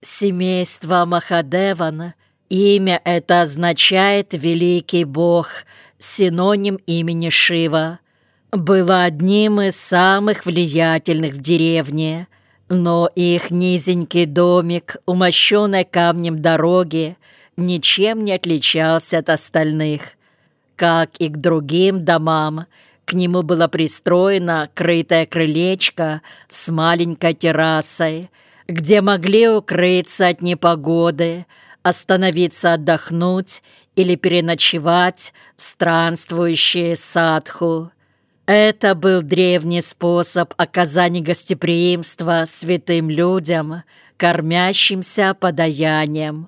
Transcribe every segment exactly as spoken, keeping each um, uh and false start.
Семейство Махадеван, имя это означает «великий бог», синоним имени Шива, было одним из самых влиятельных в деревне, но их низенький домик, умощенный камнем дороги, ничем не отличался от остальных. Как и к другим домам, к нему было пристроено крытое крылечко с маленькой террасой, где могли укрыться от непогоды, остановиться отдохнуть или переночевать странствующие садху. Это был древний способ оказания гостеприимства святым людям, кормящимся подаянием.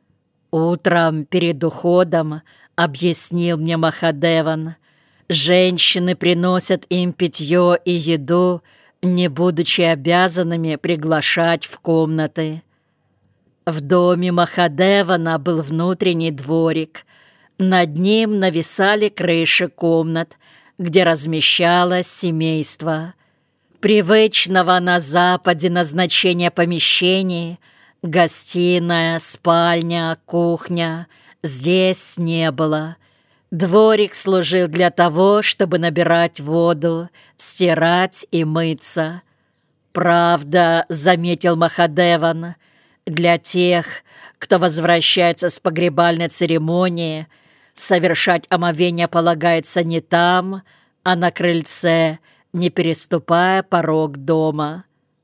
Утром перед уходом, объяснил мне Махадеван, женщины приносят им питье и еду, не будучи обязанными приглашать в комнаты. В доме Махадевана был внутренний дворик. Над ним нависали крыши комнат, где размещалось семейство. Привычного на Западе назначения помещений — гостиная, спальня, кухня — здесь не было. Дворик служил для того, чтобы набирать воду, стирать и мыться. Правда, заметил Махадеван, для тех, кто возвращается с погребальной церемонии, совершать омовение полагается не там, а на крыльце, не переступая порог дома.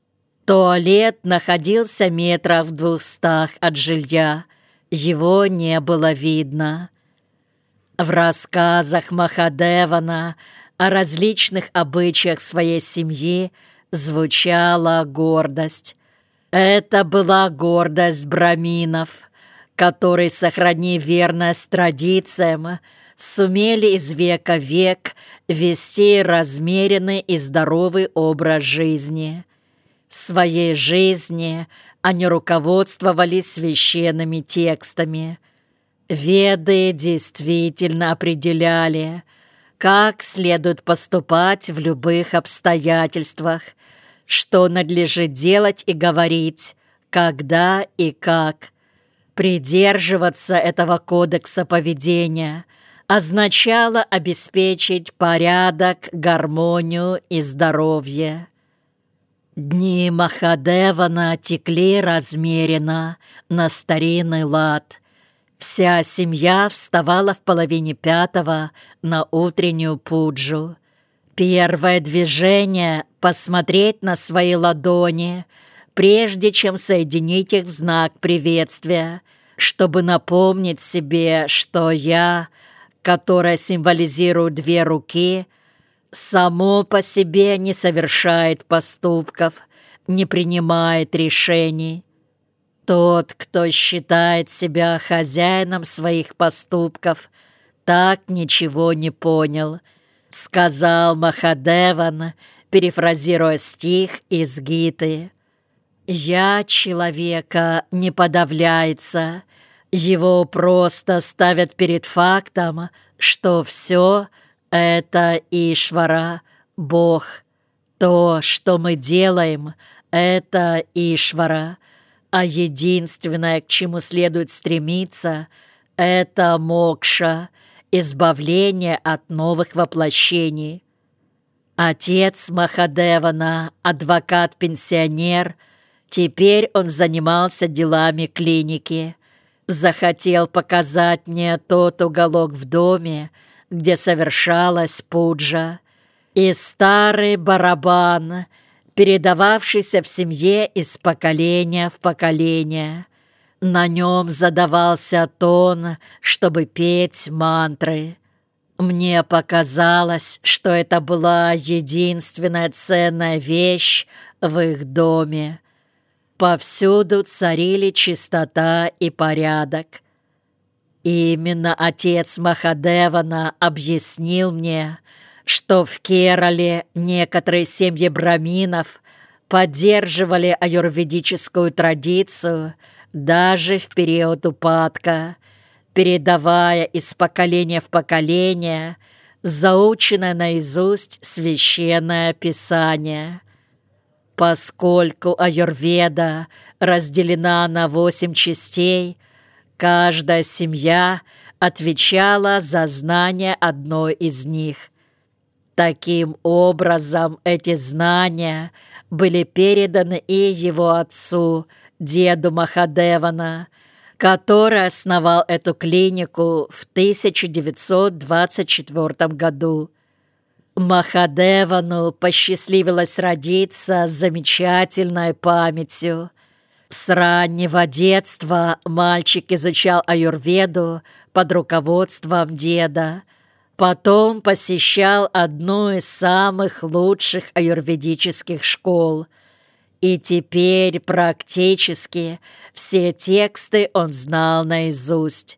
Туалет находился метрах в двухстах от жилья, его не было видно. В рассказах Махадевана о различных обычаях своей семьи звучала гордость. Это была гордость браминов, которые, сохранив верность традициям, сумели из века в век вести размеренный и здоровый образ жизни. В своей жизни они руководствовались священными текстами. Веды действительно определяли, как следует поступать в любых обстоятельствах, что надлежит делать и говорить, когда и как. Придерживаться этого кодекса поведения означало обеспечить порядок, гармонию и здоровье. Дни Махадевана текли размеренно, на старинный лад. Вся семья вставала в половине пятого на утреннюю пуджу. Первое движение — посмотреть на свои ладони, прежде чем соединить их в знак приветствия, чтобы напомнить себе, что я, которое символизирует две руки, само по себе не совершает поступков, не принимает решений. Тот, кто считает себя хозяином своих поступков, так ничего не понял, сказал Махадеван, перефразируя стих из Гиты. «Я человека не подавляется, его просто ставят перед фактом, что все это Ишвара, Бог. То, что мы делаем, это Ишвара, а единственное, к чему следует стремиться, это мокша, избавление от новых воплощений». Отец Махадевана, адвокат-пенсионер, теперь он занимался делами клиники. Захотел показать мне тот уголок в доме, где совершалась пуджа, и старый барабан, передававшийся в семье из поколения в поколение. На нем задавался тон, чтобы петь мантры. Мне показалось, что это была единственная ценная вещь в их доме. Повсюду царили чистота и порядок. Именно отец Махадевана объяснил мне, что в Керале некоторые семьи браминов поддерживали аюрведическую традицию даже в период упадка, передавая из поколения в поколение заученное наизусть священное писание. Поскольку аюрведа разделена на восемь частей, каждая семья отвечала за знание одной из них. Таким образом, эти знания были переданы и его отцу, деду Махадевана, который основал эту клинику в тысяча девятьсот двадцать четвёртом году. Махадевану посчастливилось родиться с замечательной памятью. С раннего детства мальчик изучал аюрведу под руководством деда. Потом посещал одну из самых лучших аюрведических школ. И теперь практически все тексты он знал наизусть.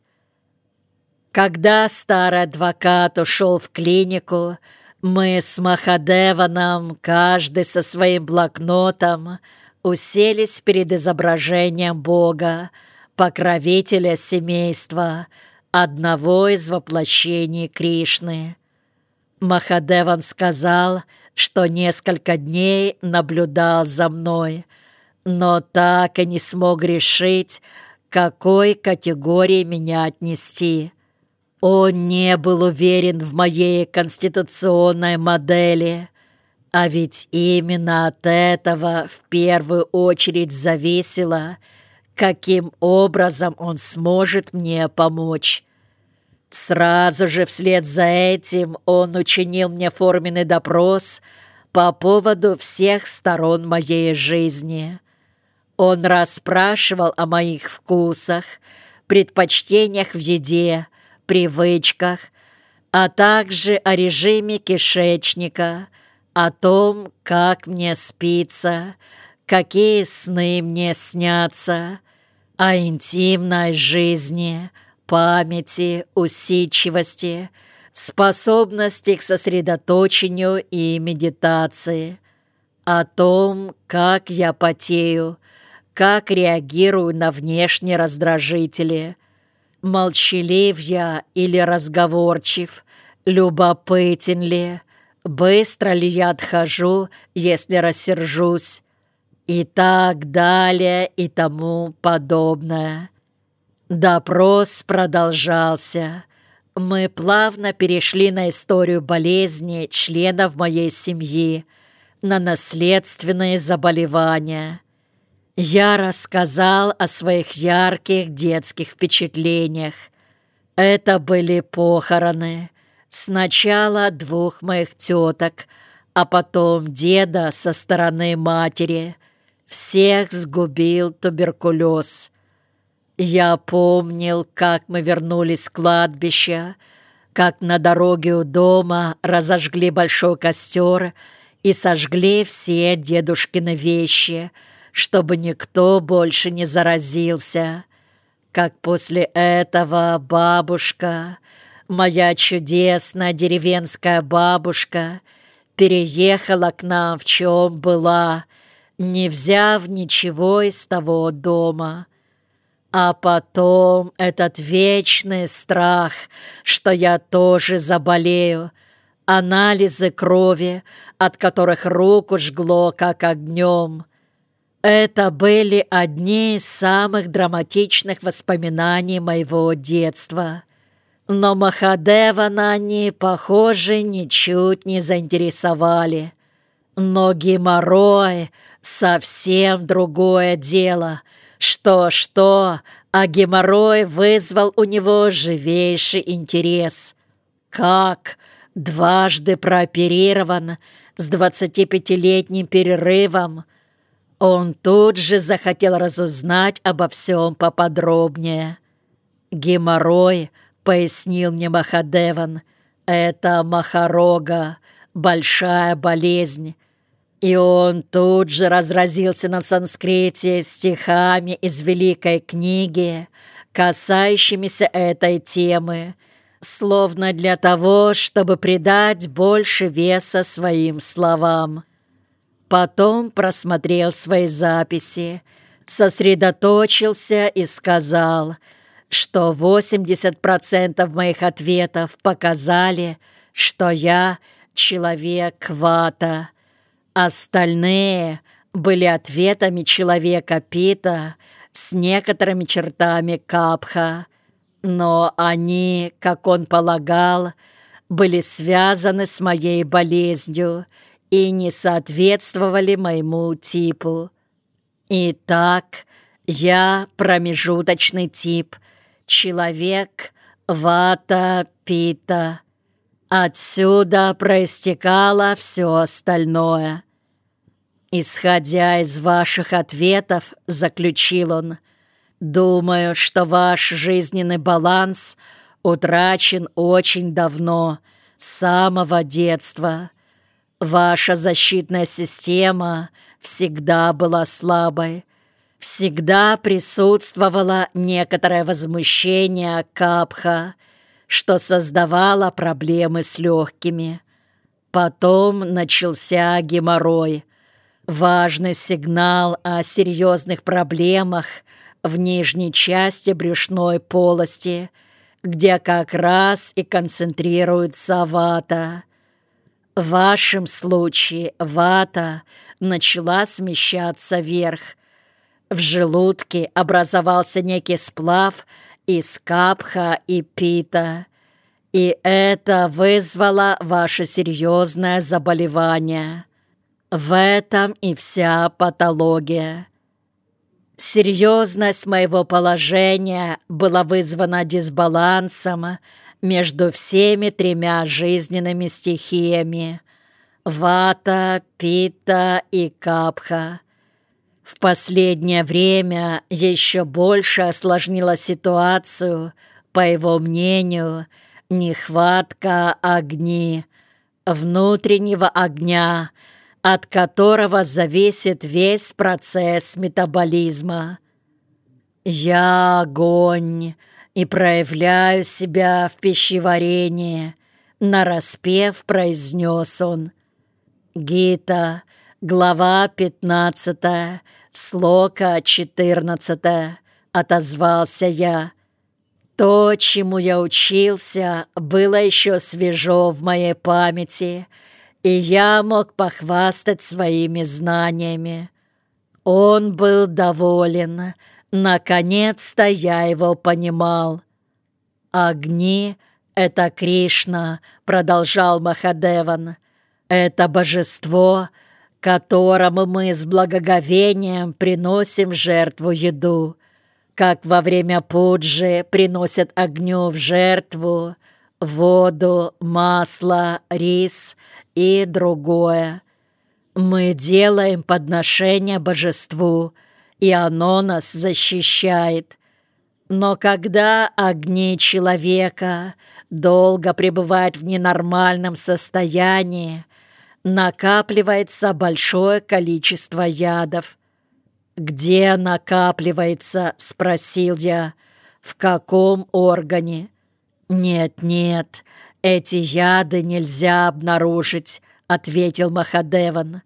Когда старый адвокат ушел в клинику, мы с Махадеваном, каждый со своим блокнотом, уселись перед изображением Бога, покровителя семейства, одного из воплощений Кришны. Махадеван сказал, что несколько дней наблюдал за мной, но так и не смог решить, к какой категории меня отнести. Он не был уверен в моей конституционной модели, а ведь именно от этого в первую очередь зависело, каким образом он сможет мне помочь. Сразу же вслед за этим он учинил мне форменный допрос по поводу всех сторон моей жизни. Он расспрашивал о моих вкусах, предпочтениях в еде, привычках, а также о режиме кишечника, о том, как мне спится, какие сны мне снятся, о интимной жизни, памяти, усидчивости, способности к сосредоточению и медитации, о том, как я потею, как реагирую на внешние раздражители, молчалив я или разговорчив, любопытен ли, быстро ли я отхожу, если рассержусь, и так далее и тому подобное. Допрос продолжался. Мы плавно перешли на историю болезни членов моей семьи, на наследственные заболевания. Я рассказал о своих ярких детских впечатлениях. Это были похороны. Сначала двух моих теток, а потом деда со стороны матери. Всех сгубил туберкулез. Я помнил, как мы вернулись с кладбища, как на дороге у дома разожгли большой костер и сожгли все дедушкины вещи, чтобы никто больше не заразился. Как после этого бабушка, моя чудесная деревенская бабушка, переехала к нам, в чем была, не взяв ничего из того дома. А потом этот вечный страх, что я тоже заболею, анализы крови, от которых руку жгло как огнем. Это были одни из самых драматичных воспоминаний моего детства. Но Махадевана они, похоже, ничуть не заинтересовали. Но геморрой — совсем другое дело. Что-что, а геморрой вызвал у него живейший интерес. Как? Дважды прооперирован, с двадцатипятилетним перерывом. Он тут же захотел разузнать обо всем поподробнее. Геморрой, пояснил мне Махадеван, это махарога, большая болезнь. И он тут же разразился на санскрите стихами из великой книги, касающимися этой темы, словно для того, чтобы придать больше веса своим словам. Потом просмотрел свои записи, сосредоточился и сказал, что восемьдесят процентов моих ответов показали, что я человек вата. Остальные были ответами человека Пита с некоторыми чертами Капха, но они, как он полагал, были связаны с моей болезнью и не соответствовали моему типу. Итак, я промежуточный тип, человек Вата Пита. Отсюда проистекало все остальное. «Исходя из ваших ответов, — заключил он, — думаю, что ваш жизненный баланс утрачен очень давно, с самого детства. Ваша защитная система всегда была слабой, всегда присутствовало некоторое возмущение Капха, что создавало проблемы с легкими. Потом начался геморрой, важный сигнал о серьезных проблемах в нижней части брюшной полости, где как раз и концентрируется вата. В вашем случае вата начала смещаться вверх. В желудке образовался некий сплав из Капха и Пита, и это вызвало ваше серьезное заболевание. В этом и вся патология. Серьезность моего положения была вызвана дисбалансом между всеми тремя жизненными стихиями – вата, пита и капха. В последнее время еще больше осложнила ситуацию, по его мнению, нехватка огни, внутреннего огня, от которого зависит весь процесс метаболизма. «Я огонь и проявляю себя в пищеварении», — нараспев произнес он. Гита, глава пятнадцатая, слока четырнадцатая, отозвался я. То, чему я учился, было еще свежо в моей памяти, и я мог похвастать своими знаниями. Он был доволен. Наконец-то я его понимал. «Огни — это Кришна», — продолжал Махадеван. «Это божество, которому мы с благоговением приносим в жертву еду, как во время пуджи приносят огню в жертву воду, масло, рис и другое. Мы делаем подношение божеству, и оно нас защищает. Но когда огни человека долго пребывают в ненормальном состоянии, накапливается большое количество ядов». «Где накапливается?» — спросил я. «В каком органе?» «Нет-нет, эти яды нельзя обнаружить», — ответил Махадеван.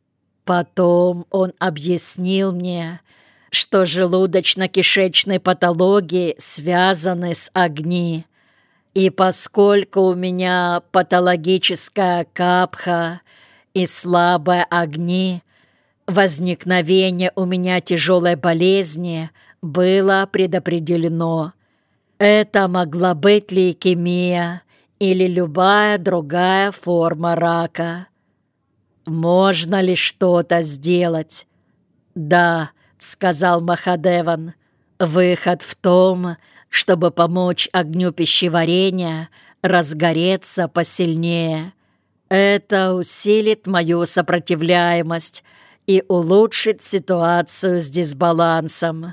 Потом он объяснил мне, что желудочно-кишечные патологии связаны с огни, и поскольку у меня патологическая капха и слабая огни, возникновение у меня тяжелой болезни было предопределено. Это могла быть лейкемия или любая другая форма рака. Можно ли что-то сделать? «Да», — сказал Махадеван, — «выход в том, чтобы помочь огню пищеварения разгореться посильнее. Это усилит мою сопротивляемость и улучшит ситуацию с дисбалансом.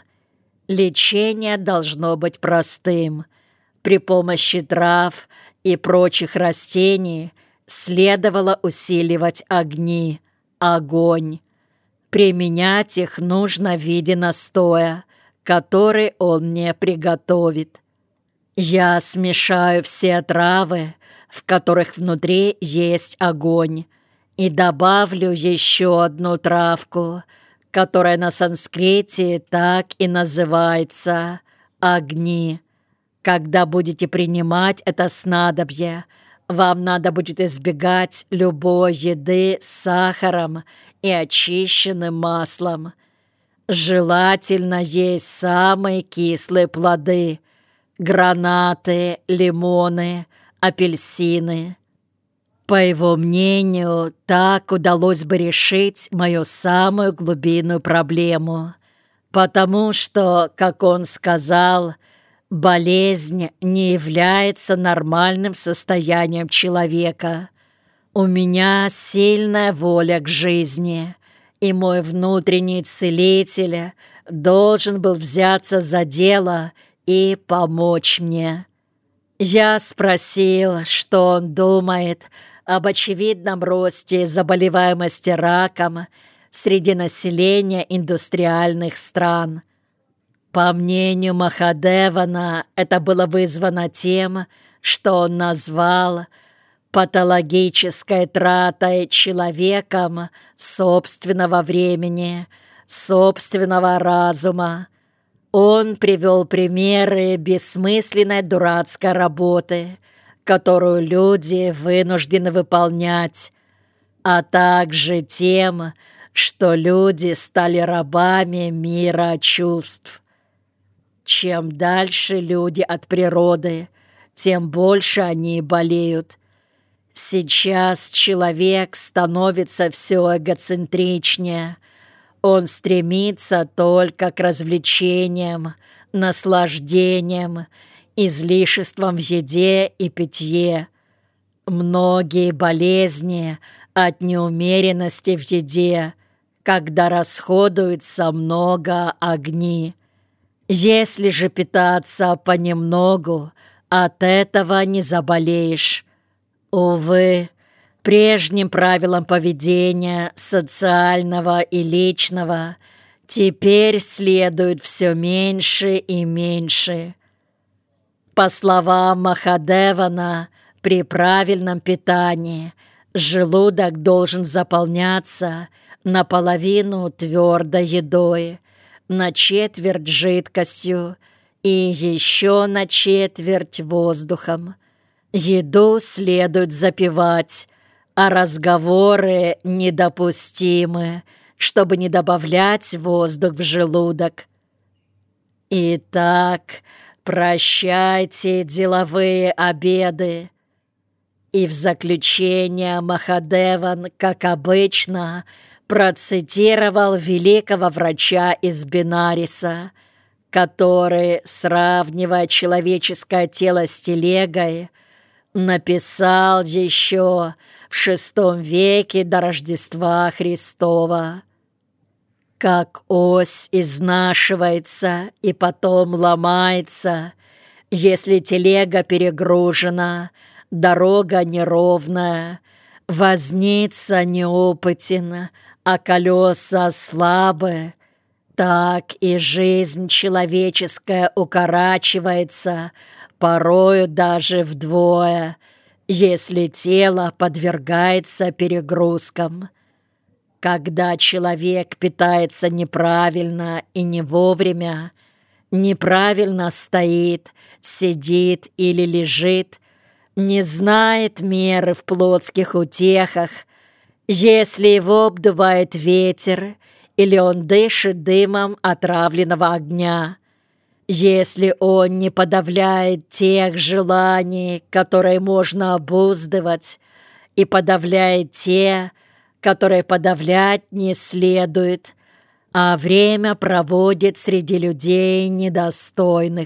Лечение должно быть простым. При помощи трав и прочих растений следовало усиливать огни, огонь. Применять их нужно в виде настоя, который он мне приготовит. Я смешаю все травы, в которых внутри есть огонь, и добавлю еще одну травку, которая на санскрите так и называется – огни. Когда будете принимать это снадобье, вам надо будет избегать любой еды с сахаром и очищенным маслом. Желательно есть самые кислые плоды – гранаты, лимоны, апельсины. По его мнению, так удалось бы решить мою самую глубинную проблему, потому что, как он сказал, болезнь не является нормальным состоянием человека. У меня сильная воля к жизни, и мой внутренний целитель должен был взяться за дело и помочь мне. Я спросил, что он думает об очевидном росте заболеваемости раком среди населения индустриальных стран. По мнению Махадевана, это было вызвано тем, что он назвал патологической тратой человеком собственного времени, собственного разума. Он привел примеры бессмысленной дурацкой работы, которую люди вынуждены выполнять, а также тем, что люди стали рабами мира чувств. Чем дальше люди от природы, тем больше они болеют. Сейчас человек становится все эгоцентричнее. Он стремится только к развлечениям, наслаждениям, излишествам в еде и питье. Многие болезни от неумеренности в еде, когда расходуется много огни. Если же питаться понемногу, от этого не заболеешь. Увы, прежним правилам поведения, социального и личного, теперь следует все меньше и меньше. По словам Махадевана, при правильном питании желудок должен заполняться наполовину твердой едой, на четверть жидкостью и еще на четверть воздухом. Еду следует запивать, а разговоры недопустимы, чтобы не добавлять воздух в желудок. Итак, прощайте деловые обеды. И в заключение Махадеван, как обычно, процитировал великого врача из Бенариса, который, сравнивая человеческое тело с телегой, написал еще в шестом веке до Рождества Христова: «Как ось изнашивается и потом ломается, если телега перегружена, дорога неровная, возница неопытен, а колеса слабы, так и жизнь человеческая укорачивается, порою даже вдвое, если тело подвергается перегрузкам. Когда человек питается неправильно и не вовремя, неправильно стоит, сидит или лежит, не знает меры в плотских утехах, если его обдувает ветер или он дышит дымом отравленного огня, если он не подавляет тех желаний, которые можно обуздывать, и подавляет те, которые подавлять не следует, а время проводит среди людей недостойных.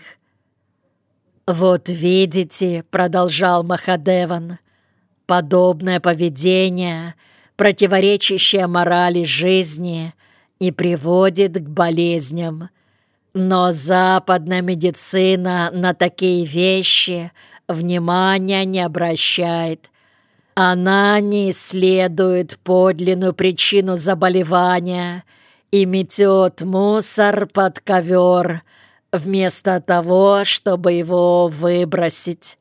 «Вот видите, — продолжал Махадеван, — подобное поведение, противоречащее морали жизни, и приводит к болезням. Но западная медицина на такие вещи внимания не обращает. Она не исследует подлинную причину заболевания и метет мусор под ковер, вместо того, чтобы его выбросить».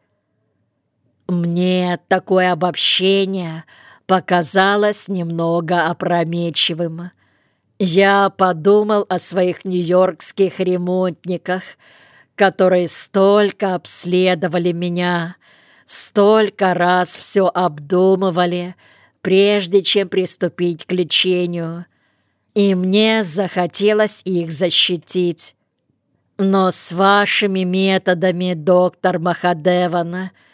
Мне такое обобщение показалось немного опрометчивым. Я подумал о своих нью-йоркских ремонтниках, которые столько обследовали меня, столько раз все обдумывали, прежде чем приступить к лечению, и мне захотелось их защитить. Но с вашими методами, доктор Махадеван,